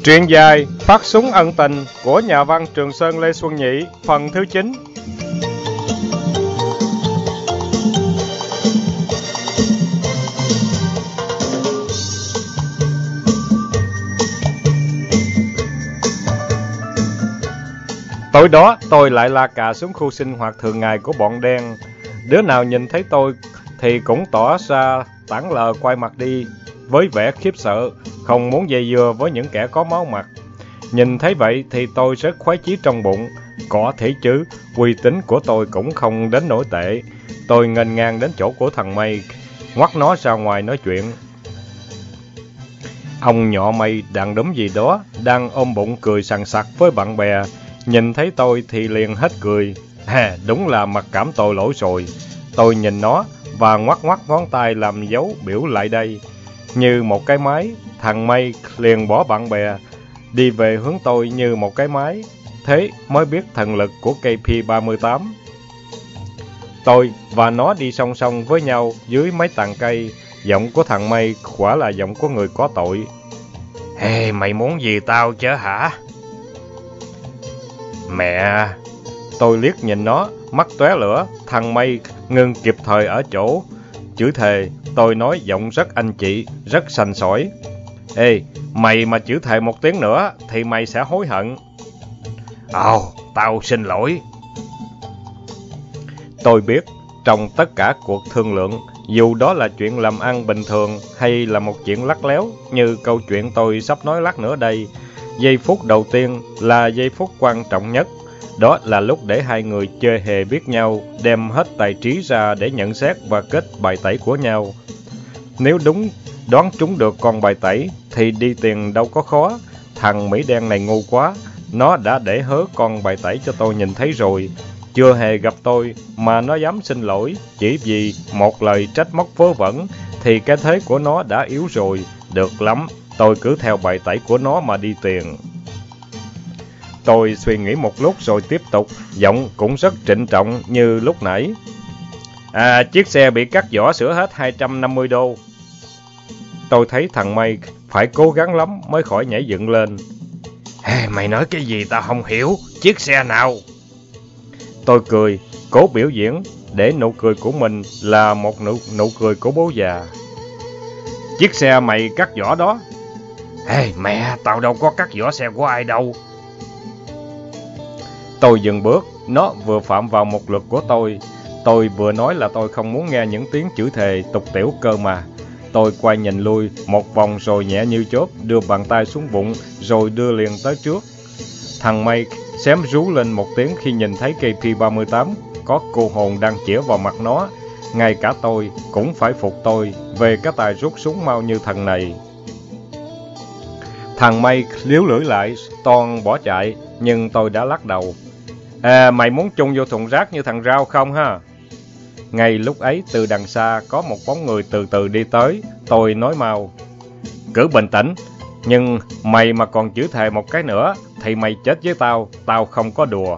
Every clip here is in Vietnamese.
Truyện dài Phát súng ân tình của nhà văn Trường Sơn Lê Xuân Nhị, phần thứ 9. Tối đó tôi lại la cà xuống khu sinh hoạt thường ngày của bọn đen. Đứa nào nhìn thấy tôi thì cũng tỏ ra tản lờ quay mặt đi với vẻ khiếp sợ, không muốn dây dưa với những kẻ có máu mặt. Nhìn thấy vậy thì tôi rất khoái chí trong bụng. Có thể chứ, uy tín của tôi cũng không đến nổi tệ. Tôi nghênh ngang đến chỗ của thằng Mây, ngoắt nó ra ngoài nói chuyện. Ông nhọ Mây đàn đúm gì đó, đang ôm bụng cười sằng sặc với bạn bè. Nhìn thấy tôi thì liền hết cười. Đúng là mặc cảm tội lỗi rồi. Tôi nhìn nó và ngoắc ngón tay làm dấu biểu lại đây. Như một cái máy, thằng Mây liền bỏ bạn bè, đi về hướng tôi như một cái máy. Thế mới biết thần lực của KP38. Tôi và nó đi song song với nhau dưới mấy tàn cây. Giọng của thằng Mây quả là giọng của người có tội. Mày muốn gì tao chứ hả? Mẹ! Tôi liếc nhìn nó, mắt tóe lửa. Thằng Mây ngưng kịp thời ở chỗ chửi thề. Tôi nói giọng rất anh chị, rất sành sỏi. Mày mà chửi thề một tiếng nữa thì mày sẽ hối hận. Tao xin lỗi. Tôi biết, trong tất cả cuộc thương lượng, dù đó là chuyện làm ăn bình thường hay là một chuyện lắt léo như câu chuyện tôi sắp nói lát nữa đây, giây phút đầu tiên là giây phút quan trọng nhất. Đó là lúc để hai người chưa hề biết nhau, đem hết tài trí ra để nhận xét và kết bài tẩy của nhau. Nếu đúng đoán trúng được con bài tẩy thì đi tiền đâu có khó. Thằng Mỹ đen này ngu quá. Nó đã để hớ con bài tẩy cho tôi nhìn thấy rồi. Chưa hề gặp tôi mà nó dám xin lỗi chỉ vì một lời trách móc vớ vẩn thì cái thế của nó đã yếu rồi. Được lắm, tôi cứ theo bài tẩy của nó mà đi tiền. Tôi suy nghĩ một lúc rồi tiếp tục, giọng cũng rất trịnh trọng như lúc nãy. Chiếc xe bị cắt vỏ sửa hết 250 đô. Tôi thấy thằng Mây phải cố gắng lắm mới khỏi nhảy dựng lên. Mày nói cái gì tao không hiểu, chiếc xe nào? Tôi cười, cố biểu diễn để nụ cười của mình là một nụ cười của bố già. Chiếc xe mày cắt vỏ đó. Mẹ, tao đâu có cắt vỏ xe của ai đâu. Tôi dừng bước, nó vừa phạm vào một luật của tôi. Tôi vừa nói là tôi không muốn nghe những tiếng chửi thề tục tĩu cơ mà. Tôi quay nhìn lui một vòng rồi nhẹ như chớp đưa bàn tay xuống bụng rồi đưa liền tới trước. Thằng Mây xém rú lên một tiếng khi nhìn thấy KP38 có cô hồn đang chĩa vào mặt nó. Ngay cả tôi cũng phải phục tôi về cái tài rút súng mau như thằng này. Thằng Mây liếu lưỡi lại toan bỏ chạy nhưng tôi đã lắc đầu. Mày muốn chung vô thùng rác như thằng Rao không ha? Ngay lúc ấy từ đằng xa có một bóng người từ từ đi tới. Tôi nói mau. Cứ bình tĩnh. Nhưng mày mà còn chửi thề một cái nữa thì mày chết với tao. Tao không có đùa.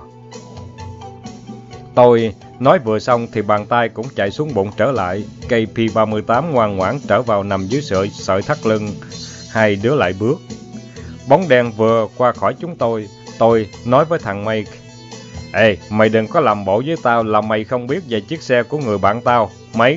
Tôi nói vừa xong thì bàn tay cũng chạy xuống bụng trở lại. KP38 ngoan ngoãn trở vào nằm dưới sợi thắt lưng. Hai đứa lại bước. Bóng đen vừa qua khỏi chúng tôi. Tôi nói với thằng Mây. Mày đừng có làm bộ với tao là mày không biết về chiếc xe của người bạn tao, Mây.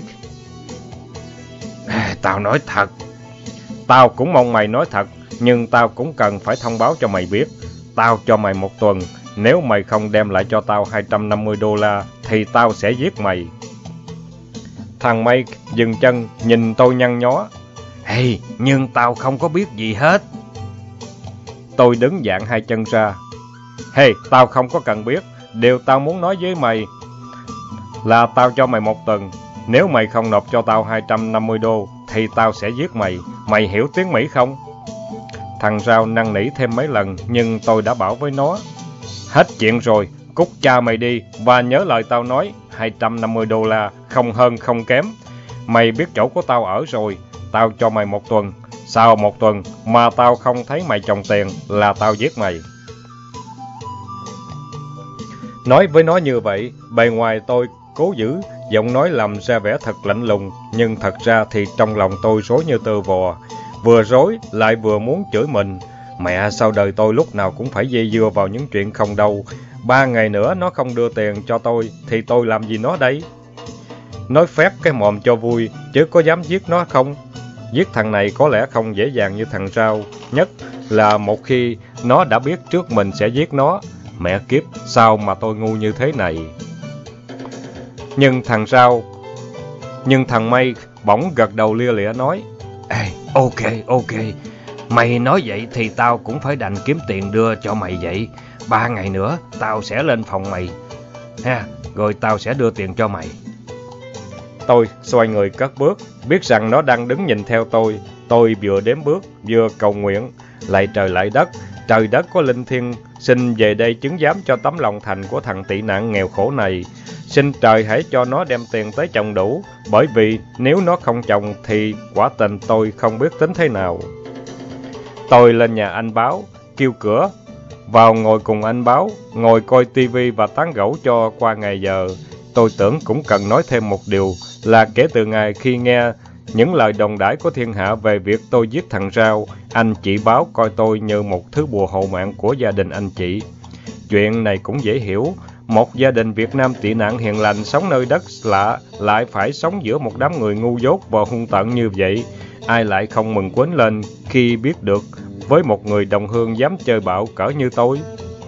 Tao nói thật. Tao cũng mong mày nói thật, nhưng tao cũng cần phải thông báo cho mày biết. Tao cho mày 1 tuần, nếu mày không đem lại cho tao 250 đô la thì tao sẽ giết mày. Thằng Mây dừng chân nhìn tôi nhăn nhó. Nhưng tao không có biết gì hết. Tôi đứng dạn hai chân ra. Tao không có cần biết. Điều tao muốn nói với mày là tao cho mày 1 tuần. Nếu mày không nộp cho tao 250 đô thì tao sẽ giết mày. Mày hiểu tiếng Mỹ không? Thằng Rao năn nỉ thêm mấy lần nhưng tôi đã bảo với nó. Hết chuyện rồi, cút cha mày đi và nhớ lời tao nói, 250 đô la, không hơn không kém. Mày biết chỗ của tao ở rồi. Tao cho mày 1 tuần. Sau 1 tuần mà tao không thấy mày trồng tiền là tao giết mày. Nói với nó như vậy, bề ngoài tôi cố giữ giọng nói làm ra vẻ thật lạnh lùng, nhưng thật ra thì trong lòng tôi rối như tơ vò. Vừa rối lại vừa muốn chửi mình. Mẹ, sao đời tôi lúc nào cũng phải dây dưa vào những chuyện không đâu. 3 ngày nữa nó không đưa tiền cho tôi, thì tôi làm gì nó đây? Nói phét cái mồm cho vui, chứ có dám giết nó không? Giết thằng này có lẽ không dễ dàng như thằng Rao, nhất là một khi nó đã biết trước mình sẽ giết nó. Mẹ kiếp, sao mà tôi ngu như thế này? Nhưng thằng Mây bỗng gật đầu lia lịa nói, Ê, ok, mày nói vậy thì tao cũng phải đành kiếm tiền đưa cho mày vậy. 3 ngày nữa tao sẽ lên phòng mày ha, rồi tao sẽ đưa tiền cho mày. Tôi xoay người cất bước, biết rằng nó đang đứng nhìn theo tôi. Tôi vừa đếm bước, vừa cầu nguyện, lạy trời lạy đất, trời đất có linh thiêng, xin về đây chứng giám cho tấm lòng thành của thằng tị nạn nghèo khổ này. Xin trời hãy cho nó đem tiền tới chồng đủ, bởi vì nếu nó không chồng thì quả tình tôi không biết tính thế nào. Tôi lên nhà anh Báo, kêu cửa, vào ngồi cùng anh Báo, ngồi coi tivi và tán gẫu cho qua ngày giờ. Tôi tưởng cũng cần nói thêm một điều là kể từ ngày khi nghe những lời đồn đãi của thiên hạ về việc tôi giết thằng Rao, anh chị Báo coi tôi như một thứ bùa hộ mạng của gia đình anh chị. Chuyện này cũng dễ hiểu, một gia đình Việt Nam tị nạn hiền lành sống nơi đất lạ lại phải sống giữa một đám người ngu dốt và hung tợn như vậy. Ai lại không mừng quýnh lên khi biết được với một người đồng hương dám chơi bạo cỡ như tôi?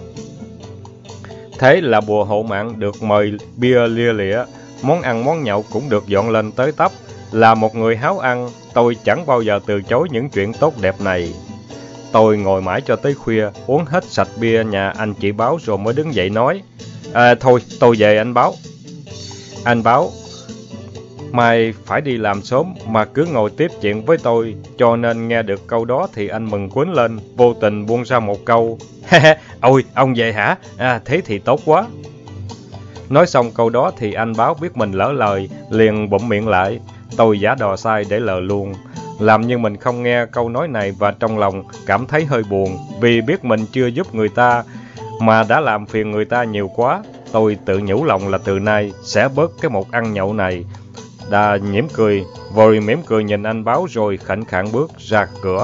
Thế là bùa hộ mạng được mời bia lia lịa, món ăn món nhậu cũng được dọn lên tới tấp. Là một người háo ăn, tôi chẳng bao giờ từ chối những chuyện tốt đẹp này. Tôi ngồi mãi cho tới khuya, uống hết sạch bia nhà anh chị Báo rồi mới đứng dậy nói, thôi, tôi về anh Báo. Anh Báo, mai phải đi làm sớm mà cứ ngồi tiếp chuyện với tôi, cho nên nghe được câu đó thì anh mừng quýnh lên, vô tình buông ra một câu, ôi, ông về hả? Thế thì tốt quá. Nói xong câu đó thì anh Báo biết mình lỡ lời, liền bụm miệng lại. Tôi giả đò sai để lờ luôn, làm như mình không nghe câu nói này và trong lòng cảm thấy hơi buồn vì biết mình chưa giúp người ta mà đã làm phiền người ta nhiều quá. Tôi tự nhủ lòng là từ nay sẽ bớt cái một ăn nhậu này. Đã mỉm cười nhìn anh Báo rồi khệnh khạng bước ra cửa.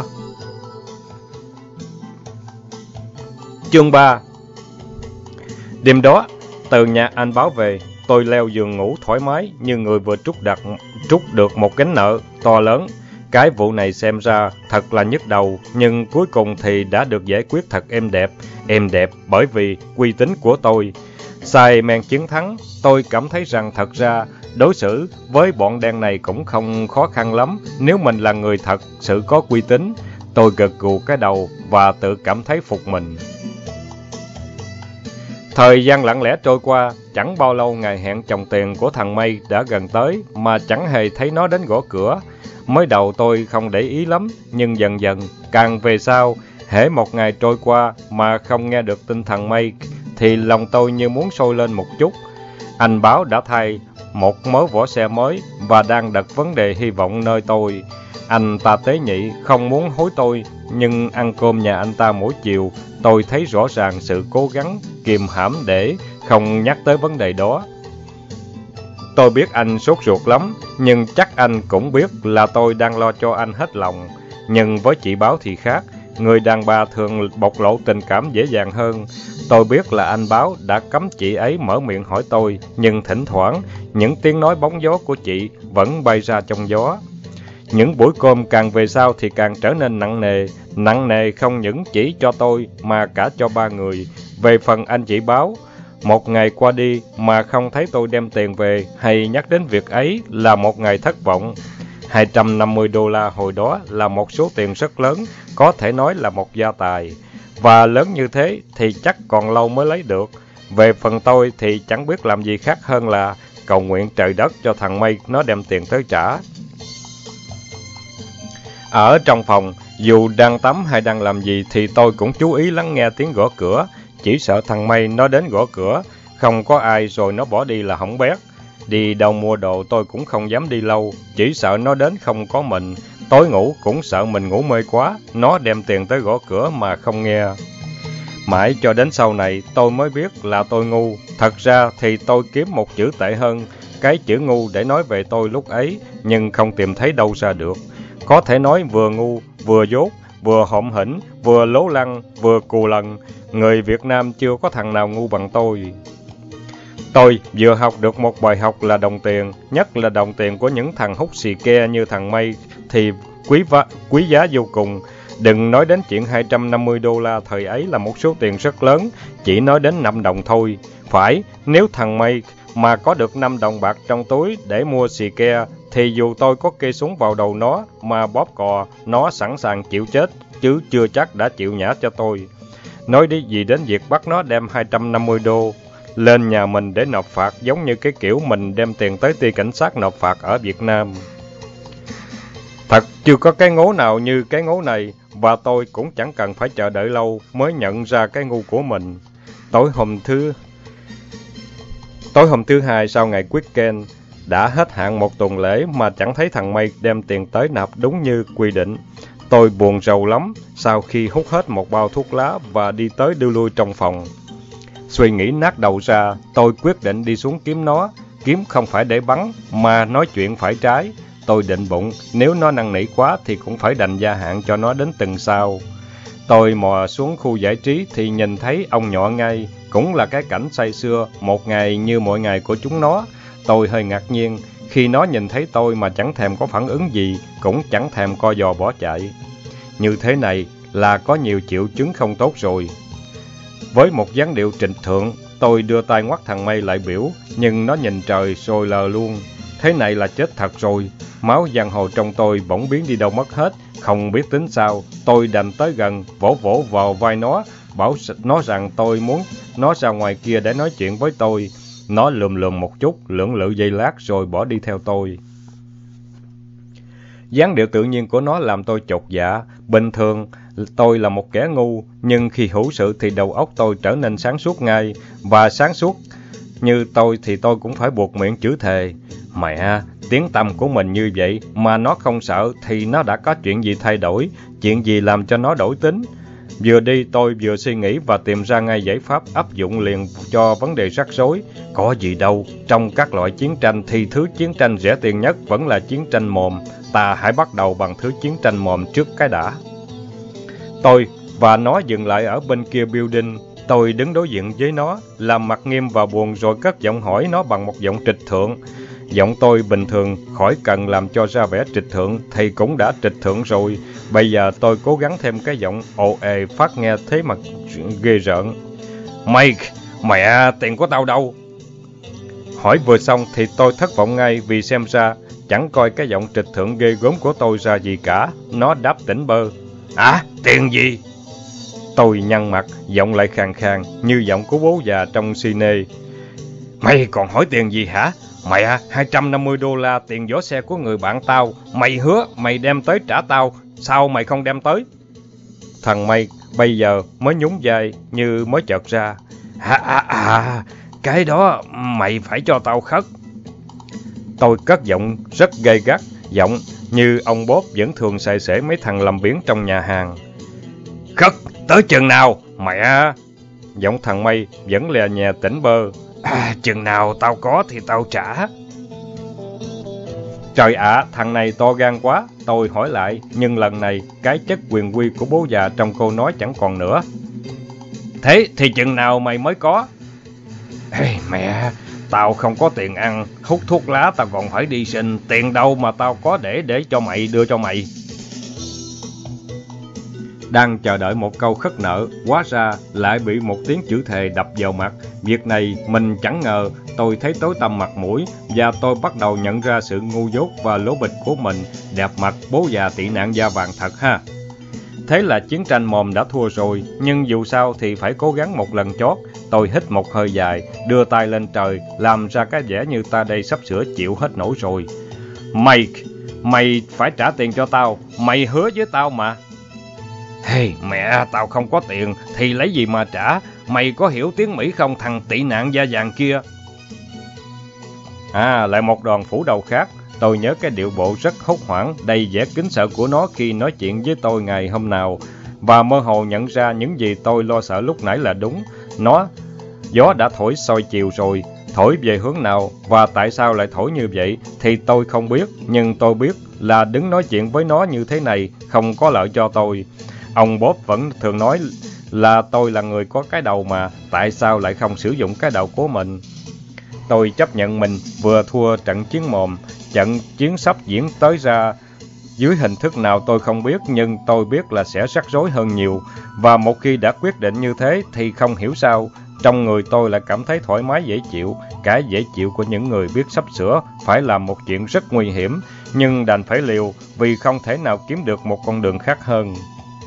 Chương 3. Đêm đó, từ nhà anh Báo về, tôi leo giường ngủ thoải mái như người vừa trút được một gánh nợ to lớn. Cái vụ này xem ra thật là nhức đầu, nhưng cuối cùng thì đã được giải quyết thật êm đẹp bởi vì uy tín của tôi. Xài men chiến thắng, tôi cảm thấy rằng thật ra đối xử với bọn đen này cũng không khó khăn lắm nếu mình là người thật sự có uy tín. Tôi gật gù cái đầu và tự cảm thấy phục mình. Thời gian lặng lẽ trôi qua, chẳng bao lâu ngày hẹn chồng tiền của thằng Mây đã gần tới mà chẳng hề thấy nó đến gõ cửa. Mới đầu tôi không để ý lắm, nhưng dần dần, càng về sau, hễ một ngày trôi qua mà không nghe được tin thằng Mây thì lòng tôi như muốn sôi lên một chút. Anh Báo đã thay một mớ vỏ xe mới và đang đặt vấn đề hy vọng nơi tôi. Anh ta tế nhị, không muốn hối tôi, nhưng ăn cơm nhà anh ta mỗi chiều, tôi thấy rõ ràng sự cố gắng kìm hãm để không nhắc tới vấn đề đó. Tôi biết anh sốt ruột lắm, nhưng chắc anh cũng biết là tôi đang lo cho anh hết lòng. Nhưng với chị Báo thì khác, người đàn bà thường bộc lộ tình cảm dễ dàng hơn. Tôi biết là anh Báo đã cấm chị ấy mở miệng hỏi tôi, nhưng thỉnh thoảng, những tiếng nói bóng gió của chị vẫn bay ra trong gió. Những buổi cơm càng về sau thì càng trở nên nặng nề không những chỉ cho tôi mà cả cho ba người. Về phần anh chị Báo, một ngày qua đi mà không thấy tôi đem tiền về hay nhắc đến việc ấy là một ngày thất vọng. $250 hồi đó là một số tiền rất lớn, có thể nói là một gia tài. Và lớn như thế thì chắc còn lâu mới lấy được. Về phần tôi thì chẳng biết làm gì khác hơn là cầu nguyện trời đất cho thằng Mây nó đem tiền tới trả. Ở trong phòng, dù đang tắm hay đang làm gì thì tôi cũng chú ý lắng nghe tiếng gõ cửa. Chỉ sợ thằng Mây nó đến gõ cửa, không có ai rồi nó bỏ đi là hỏng bét. Đi đâu mua đồ tôi cũng không dám đi lâu, chỉ sợ nó đến không có mình. Tối ngủ cũng sợ mình ngủ mê quá, nó đem tiền tới gõ cửa mà không nghe. Mãi cho đến sau này tôi mới biết là tôi ngu. Thật ra thì tôi kiếm một chữ tệ hơn cái chữ ngu để nói về tôi lúc ấy, nhưng không tìm thấy đâu ra được. Có thể nói vừa ngu, vừa dốt, vừa hổm hỉnh, vừa lố lăng, vừa cù lần. Người Việt Nam chưa có thằng nào ngu bằng tôi. Tôi vừa học được một bài học là đồng tiền, nhất là đồng tiền của những thằng hút xì ke như thằng May thì quý giá vô cùng. Đừng nói đến chuyện $250 thời ấy là một số tiền rất lớn, chỉ nói đến 5 đồng thôi. Phải, nếu thằng May mà có được 5 đồng bạc trong túi để mua xì ke, thì dù tôi có kê súng vào đầu nó mà bóp cò, nó sẵn sàng chịu chết, chứ chưa chắc đã chịu nhả cho tôi. Nói đi gì đến việc bắt nó đem $250 lên nhà mình để nộp phạt, giống như cái kiểu mình đem tiền tới ty cảnh sát nộp phạt ở Việt Nam. Thật chưa có cái ngố nào như cái ngố này, và tôi cũng chẳng cần phải chờ đợi lâu mới nhận ra cái ngu của mình. Tối hôm thứ hai sau ngày weekend, đã hết hạn một tuần lễ mà chẳng thấy thằng May đem tiền tới nạp đúng như quy định. Tôi buồn rầu lắm sau khi hút hết một bao thuốc lá và đi tới đưa lui trong phòng. Suy nghĩ nát đầu ra, tôi quyết định đi xuống kiếm nó. Kiếm không phải để bắn, mà nói chuyện phải trái. Tôi định bụng, nếu nó năn nỉ quá thì cũng phải đành gia hạn cho nó đến tuần sau. Tôi mò xuống khu giải trí thì nhìn thấy ông Nhọ ngay, cũng là cái cảnh say sưa, một ngày như mọi ngày của chúng nó. Tôi hơi ngạc nhiên, khi nó nhìn thấy tôi mà chẳng thèm có phản ứng gì, cũng chẳng thèm co giò bỏ chạy. Như thế này là có nhiều triệu chứng không tốt rồi. Với một dáng điệu trịch thượng, tôi đưa tay ngoắt thằng May lại biểu, nhưng nó nhìn trời rồi lờ luôn. Thế này là chết thật rồi. Máu giang hồ trong tôi bỗng biến đi đâu mất hết, không biết tính sao. Tôi đành tới gần, vỗ vỗ vào vai nó, bảo nó rằng tôi muốn nó ra ngoài kia để nói chuyện với tôi. Nó lườm lườm một chút, lưỡng lự giây lát rồi bỏ đi theo tôi. Dáng điệu tự nhiên của nó làm tôi chột dạ. Bình thường, tôi là một kẻ ngu, nhưng khi hữu sự thì đầu óc tôi trở nên sáng suốt ngay. Và sáng suốt như tôi thì tôi cũng phải buộc miệng chửi thề. Mẹ, tiếng tăm của mình như vậy mà nó không sợ thì nó đã có chuyện gì thay đổi, chuyện gì làm cho nó đổi tính. Vừa đi tôi vừa suy nghĩ và tìm ra ngay giải pháp áp dụng liền cho vấn đề rắc rối. Có gì đâu, trong các loại chiến tranh thì thứ chiến tranh rẻ tiền nhất vẫn là chiến tranh mồm. Ta hãy bắt đầu bằng thứ chiến tranh mồm trước cái đã. Tôi và nó dừng lại ở bên kia building. Tôi đứng đối diện với nó, làm mặt nghiêm và buồn rồi cất giọng hỏi nó bằng một giọng trịch thượng. Giọng tôi bình thường, khỏi cần làm cho ra vẻ trịch thượng thì cũng đã trịch thượng rồi. Bây giờ tôi cố gắng thêm cái giọng ồ ề phát nghe thế mà ghê rợn. Mike, mẹ, tiền của tao đâu? Hỏi vừa xong thì tôi thất vọng ngay vì xem ra chẳng coi cái giọng trịch thượng ghê gớm của tôi ra gì cả. Nó đáp tỉnh bơ. Tiền gì? Tôi nhăn mặt, giọng lại khàn khàn như giọng của bố già trong cine. Mày còn hỏi tiền gì hả? Mẹ, $250 tiền vỏ xe của người bạn tao. Mày hứa mày đem tới trả tao. Sao mày không đem tới? Thằng May bây giờ mới nhún vai như mới chợt ra. Cái đó mày phải cho tao khất. Tôi cất giọng rất gay gắt, giọng như ông Bốp vẫn thường xài xể mấy thằng làm biếng trong nhà hàng. Khất tới chừng nào? Mẹ! Giọng thằng May vẫn lè nhè tỉnh bơ. Chừng nào tao có thì tao trả. Trời ạ, thằng này to gan quá. Tôi hỏi lại, nhưng lần này cái chất quyền uy của bố già trong câu nói chẳng còn nữa. Thế thì chừng nào mày mới có? Mẹ, tao không có tiền ăn, hút thuốc lá tao còn phải đi xin, tiền đâu mà tao có để cho mày đưa cho mày. Đang chờ đợi một câu khất nợ, hóa ra lại bị một tiếng chửi thề đập vào mặt. Việc này mình chẳng ngờ, tôi thấy tối tăm mặt mũi và tôi bắt đầu nhận ra sự ngu dốt và lố bịch của mình. Đẹp mặt bố già tị nạn da vàng thật ha. Thế là chiến tranh mồm đã thua rồi, nhưng dù sao thì phải cố gắng một lần chót. Tôi hít một hơi dài, đưa tay lên trời, làm ra cái vẻ như ta đây sắp sửa chịu hết nổi rồi. Mày phải trả tiền cho tao, mày hứa với tao mà. Mẹ, tao không có tiền thì lấy gì mà trả? Mày có hiểu tiếng Mỹ không, thằng tị nạn da vàng kia? Lại một đòn phủ đầu khác. Tôi nhớ cái điệu bộ rất hốt hoảng, đầy vẻ kính sợ của nó khi nói chuyện với tôi ngày hôm nào, và mơ hồ nhận ra những gì tôi lo sợ lúc nãy là đúng. Gió đã thổi soi chiều rồi, Thổi về hướng nào và tại sao lại thổi như vậy thì tôi không biết, nhưng tôi biết là đứng nói chuyện với nó như thế này không có lợi cho tôi. Ông Bob vẫn thường nói là tôi là người có cái đầu mà, tại sao lại không sử dụng cái đầu của mình? Tôi chấp nhận mình vừa thua trận chiến mồm, trận chiến sắp diễn tới ra dưới hình thức nào tôi không biết, nhưng tôi biết là sẽ rắc rối hơn nhiều. Và một khi đã quyết định như thế thì không hiểu sao, trong người tôi lại cảm thấy thoải mái dễ chịu. Cái dễ chịu của những người biết sắp sửa phải làm một chuyện rất nguy hiểm, nhưng đành phải liều vì không thể nào kiếm được một con đường khác hơn.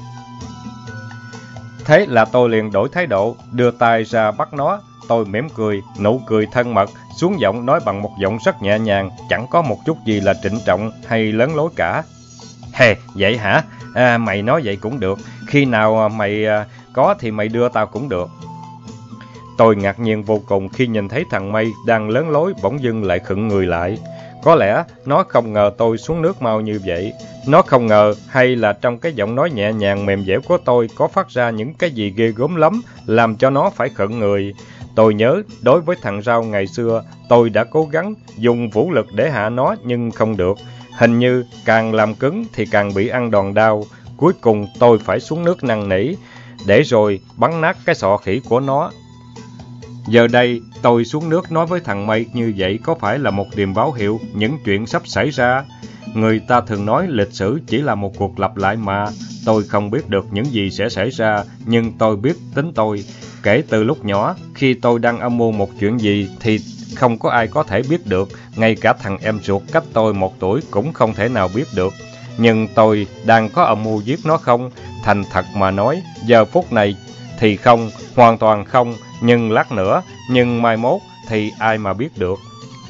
Thế là tôi liền đổi thái độ, đưa tay ra bắt nó. Tôi mỉm cười, nụ cười thân mật, xuống giọng nói bằng một giọng rất nhẹ nhàng, chẳng có một chút gì là trịnh trọng hay lớn lối cả. Vậy hả? Mày nói vậy cũng được. Khi nào mày có thì mày đưa tao cũng được. Tôi ngạc nhiên vô cùng khi nhìn thấy thằng Mây đang lớn lối bỗng dưng lại khựng người lại. Có lẽ nó không ngờ tôi xuống nước mau như vậy. Nó không ngờ hay là trong cái giọng nói nhẹ nhàng mềm dẻo của tôi có phát ra những cái gì ghê gớm lắm, làm cho nó phải khựng người. Tôi nhớ đối với thằng Rau ngày xưa, tôi đã cố gắng dùng vũ lực để hạ nó nhưng không được. Hình như càng làm cứng thì càng bị ăn đòn đau. Cuối cùng tôi phải xuống nước năn nỉ, để rồi bắn nát cái sọ khỉ của nó. Giờ đây, tôi xuống nước nói với thằng Mây như vậy có phải là một điềm báo hiệu những chuyện sắp xảy ra? Người ta thường nói lịch sử chỉ là một cuộc lặp lại mà. Tôi không biết được những gì sẽ xảy ra, nhưng tôi biết tính tôi. Kể từ lúc nhỏ, khi tôi đang âm mưu một chuyện gì thì không có ai có thể biết được. Ngay cả thằng em ruột cách tôi 1 tuổi cũng không thể nào biết được. Nhưng tôi đang có âm mưu giết nó không? Thành thật mà nói, giờ phút này thì không, hoàn toàn không. Nhưng lát nữa, nhưng mai mốt thì ai mà biết được.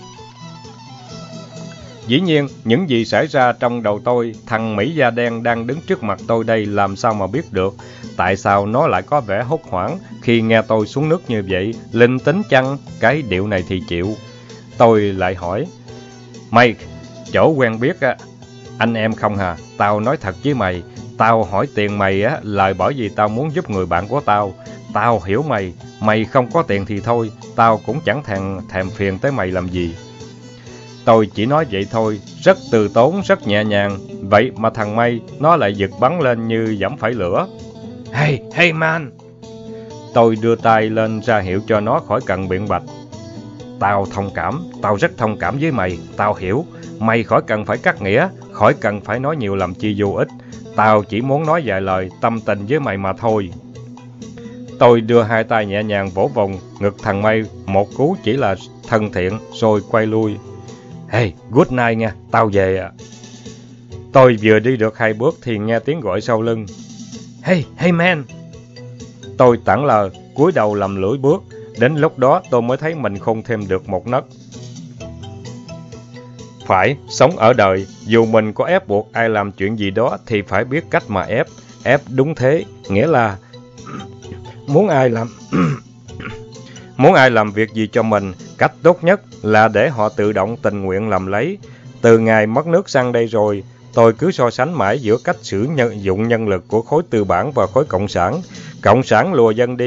Dĩ nhiên, những gì xảy ra trong đầu tôi, thằng Mỹ da đen đang đứng trước mặt tôi đây làm sao mà biết được. Tại sao nó lại có vẻ hốt hoảng khi nghe tôi xuống nước như vậy? Linh tính chăng? Cái điệu này thì chịu. Tôi lại hỏi, Mike, chỗ quen biết á, anh em không hả? Tao nói thật với mày, tao hỏi tiền mày á là bởi vì tao muốn giúp người bạn của tao. Tao hiểu mày, mày không có tiền thì thôi, tao cũng chẳng thèm phiền tới mày làm gì. Tôi chỉ nói vậy thôi, rất từ tốn, rất nhẹ nhàng. Vậy mà thằng Mây, nó lại giật bắn lên như giẫm phải lửa. Hey man! Tôi đưa tay lên ra hiệu cho nó khỏi cần biện bạch. Tao rất thông cảm với mày, tao hiểu. Mày khỏi cần phải cắt nghĩa, khỏi cần phải nói nhiều làm chi vô ích. Tao chỉ muốn nói vài lời tâm tình với mày mà thôi. Tôi đưa hai tay nhẹ nhàng vỗ vòng ngực thằng Mây, một cú chỉ là thân thiện, rồi quay lui. Hey, good night nha, tao về ạ. Tôi vừa đi được 2 bước thì nghe tiếng gọi sau lưng. Hey man! Tôi tảng lờ, cúi đầu lầm lũi bước. Đến lúc đó tôi mới thấy mình không thêm được một nấc. Phải, sống ở đời, dù mình có ép buộc ai làm chuyện gì đó thì phải biết cách mà ép. Ép đúng thế, nghĩa là muốn ai làm việc gì cho mình, cách tốt nhất là để họ tự động tình nguyện làm lấy. Từ ngày mất nước xăng đây rồi, tôi cứ so sánh mãi giữa cách sử dụng nhân lực của khối tư bản và khối cộng sản. Cộng sản lùa dân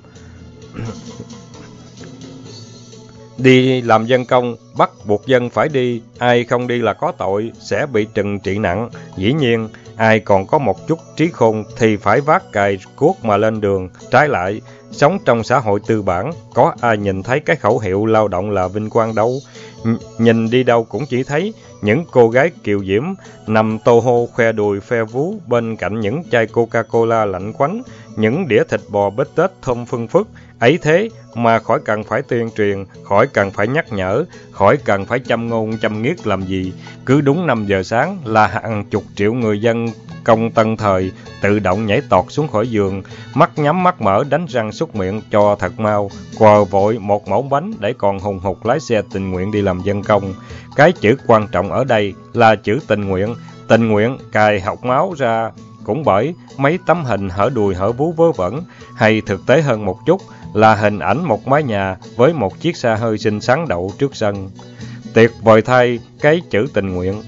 đi làm dân công, bắt buộc dân phải đi, ai không đi là có tội, sẽ bị trừng trị nặng. Dĩ nhiên, ai còn có một chút trí khôn thì phải vác cày cuốc mà lên đường. Trái lại, sống trong xã hội tư bản, có ai nhìn thấy cái khẩu hiệu lao động là vinh quang đâu. Nhìn đi đâu cũng chỉ thấy những cô gái kiều diễm nằm tô hô khoe đùi phe vú bên cạnh những chai Coca-Cola lạnh quánh, những đĩa thịt bò bít tết thơm phưng phức. Ấy thế mà khỏi cần phải tuyên truyền, khỏi cần phải nhắc nhở, khỏi cần phải châm ngôn châm nghiết làm gì. Cứ đúng 5 giờ sáng là hàng chục triệu người dân công tân thời tự động nhảy tọt xuống khỏi giường, mắt nhắm mắt mở đánh răng súc miệng cho thật mau, quờ vội một mẩu bánh để còn hùng hục lái xe tình nguyện đi làm dân công. Cái chữ quan trọng ở đây là chữ tình nguyện cài học máu ra cũng bởi mấy tấm hình hở đùi hở vú vớ vẩn, hay thực tế hơn một chút là hình ảnh một mái nhà với một chiếc xe hơi xinh xắn đậu trước sân. Tuyệt vời thay cái chữ tình nguyện.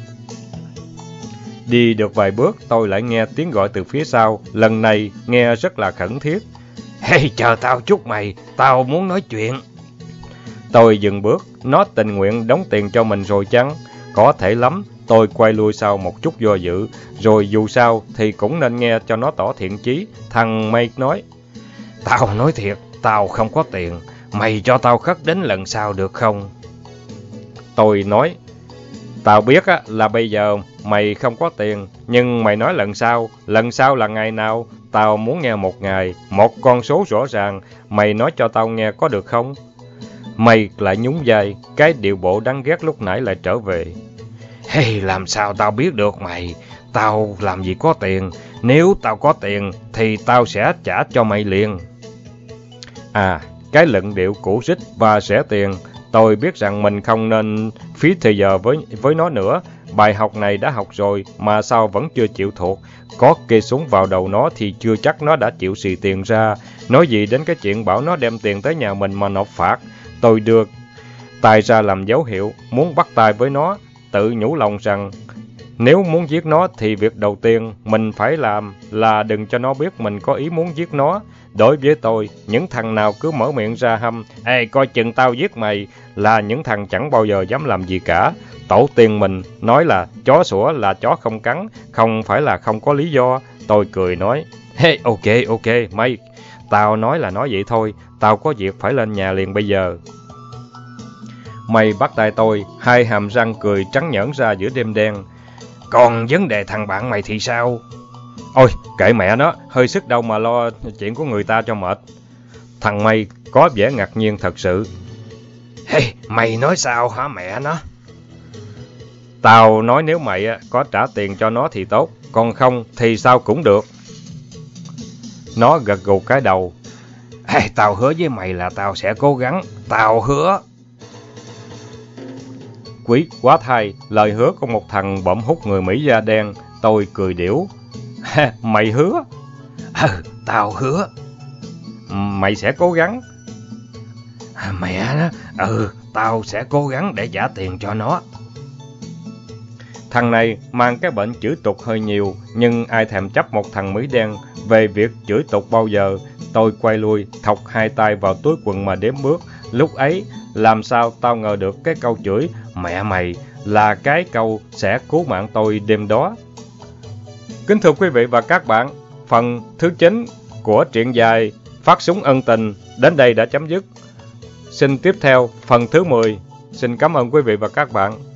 Đi được vài bước tôi lại nghe tiếng gọi từ phía sau, lần này nghe rất là khẩn thiết. Hey, chờ tao chút mày, tao muốn nói chuyện. Tôi dừng bước, nó tình nguyện đóng tiền cho mình rồi chăng? Có thể lắm. Tôi quay lui sau một chút do dự, rồi dù sao thì cũng nên nghe cho nó tỏ thiện chí. Thằng May nói, tao nói thiệt, tao không có tiền, mày cho tao khất đến lần sau được không? Tôi nói, tao biết là bây giờ mày không có tiền, nhưng mày nói lần sau là ngày nào? Tao muốn nghe một ngày, một con số rõ ràng, mày nói cho tao nghe có được không? Mày lại nhún vai, cái điệu bộ đáng ghét lúc nãy lại trở về. Hey, làm sao tao biết được mày? Tao làm gì có tiền, nếu tao có tiền thì tao sẽ trả cho mày liền. À, cái luận điệu cũ rích và rẻ tiền, tôi biết rằng mình không nên phí thời giờ với nó nữa. Bài học này đã học rồi mà sao vẫn chưa chịu thuộc. Có kê súng vào đầu nó thì chưa chắc nó đã chịu xì tiền ra. Nói gì đến cái chuyện bảo nó đem tiền tới nhà mình mà nộp phạt. Tôi đưa tay ra làm dấu hiệu, muốn bắt tay với nó, tự nhủ lòng rằng nếu muốn giết nó thì việc đầu tiên mình phải làm là đừng cho nó biết mình có ý muốn giết nó. Đối với tôi, những thằng nào cứ mở miệng ra hăm, ê coi chừng tao giết mày, là những thằng chẳng bao giờ dám làm gì cả. Tổ tiên mình nói là chó sủa là chó không cắn, không phải là không có lý do. Tôi cười nói, hey, ok, mày, tao nói là nói vậy thôi, tao có việc phải lên nhà liền bây giờ. Mày bắt tay tôi, hai hàm răng cười trắng nhởn ra giữa đêm đen. Còn vấn đề thằng bạn mày thì sao? Ôi, kệ mẹ nó, hơi sức đâu mà lo chuyện của người ta cho mệt. Thằng May có vẻ ngạc nhiên thật sự. Hey, mày nói sao hả mẹ nó? Tao nói nếu mày có trả tiền cho nó thì tốt, còn không thì sao cũng được. Nó gật gù cái đầu. Hey, tao hứa với mày là tao sẽ cố gắng, tao hứa. Quý quá thay, lời hứa của một thằng bỗng hút người Mỹ da đen. Tôi cười điểu. Mày hứa? Tao hứa. Mày sẽ cố gắng? Mẹ nó, tao sẽ cố gắng để trả tiền cho nó. Thằng này mang cái bệnh chửi tục hơi nhiều, nhưng ai thèm chấp một thằng Mỹ đen về việc chửi tục bao giờ. Tôi quay lui, thọc hai tay vào túi quần mà đếm bước. Lúc ấy, làm sao tao ngờ được cái câu chửi mẹ mày là cái câu sẽ cứu mạng tôi đêm đó. Kính thưa quý vị và các bạn, phần thứ 9 của truyện dài Phát súng ân tình đến đây đã chấm dứt. Xin tiếp theo phần thứ 10. Xin cảm ơn quý vị và các bạn.